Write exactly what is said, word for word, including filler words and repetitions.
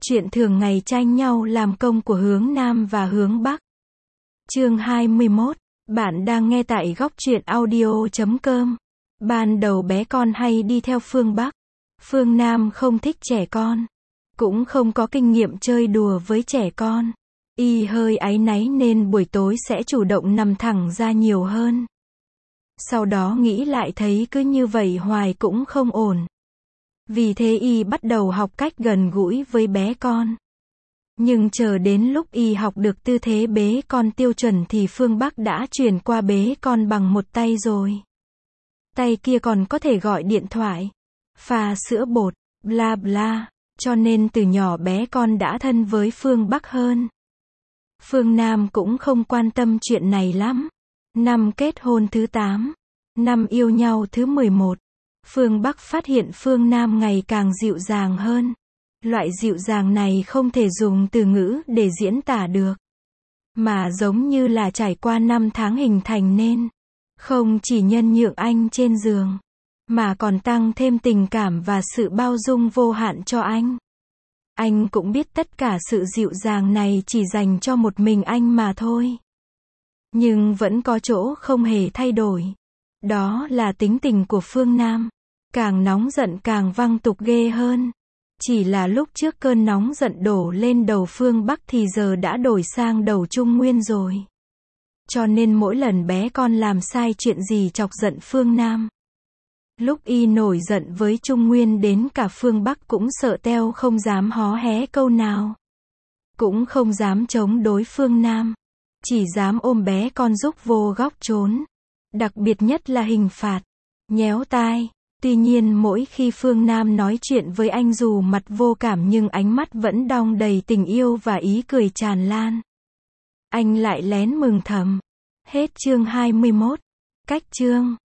Chuyện thường ngày tranh nhau làm công của hướng Nam và hướng Bắc. Chương hai mươi mốt. Bạn đang nghe tại góc truyện audio chấm com. Ban đầu bé con hay đi theo phương Bắc. Phương Nam không thích trẻ con. Cũng không có kinh nghiệm chơi đùa với trẻ con. Y hơi áy náy nên buổi tối sẽ chủ động nằm thẳng ra nhiều hơn. Sau đó nghĩ lại thấy cứ như vậy hoài cũng không ổn. Vì thế y bắt đầu học cách gần gũi với bé con. Nhưng chờ đến lúc y học được tư thế bế con tiêu chuẩn thì phương Bắc đã chuyển qua bế con bằng một tay rồi. Tay kia còn có thể gọi điện thoại, pha sữa bột, bla bla. Cho nên từ nhỏ bé con đã thân với phương Bắc hơn. Phương Nam cũng không quan tâm chuyện này lắm. Năm kết hôn thứ tám, năm yêu nhau thứ mười một. Phương Bắc phát hiện phương Nam ngày càng dịu dàng hơn. Loại dịu dàng này không thể dùng từ ngữ để diễn tả được. Mà giống như là trải qua năm tháng hình thành nên. Không chỉ nhân nhượng anh trên giường. Mà còn tăng thêm tình cảm và sự bao dung vô hạn cho anh. Anh cũng biết tất cả sự dịu dàng này chỉ dành cho một mình anh mà thôi. Nhưng vẫn có chỗ không hề thay đổi. Đó là tính tình của phương Nam. Càng nóng giận càng văng tục ghê hơn. Chỉ là lúc trước cơn nóng giận đổ lên đầu phương Bắc thì giờ đã đổi sang đầu Trung Nguyên rồi. Cho nên mỗi lần bé con làm sai chuyện gì chọc giận phương Nam. Lúc y nổi giận với Trung Nguyên đến cả phương Bắc cũng sợ teo không dám hó hé câu nào. Cũng không dám chống đối phương Nam. Chỉ dám ôm bé con rúc vô góc trốn. Đặc biệt nhất là hình phạt. Nhéo tai. Tuy nhiên mỗi khi phương Nam nói chuyện với anh dù mặt vô cảm nhưng ánh mắt vẫn đong đầy tình yêu và ý cười tràn lan. Anh lại lén mừng thầm. Hết chương hai mươi mốt. Cách chương.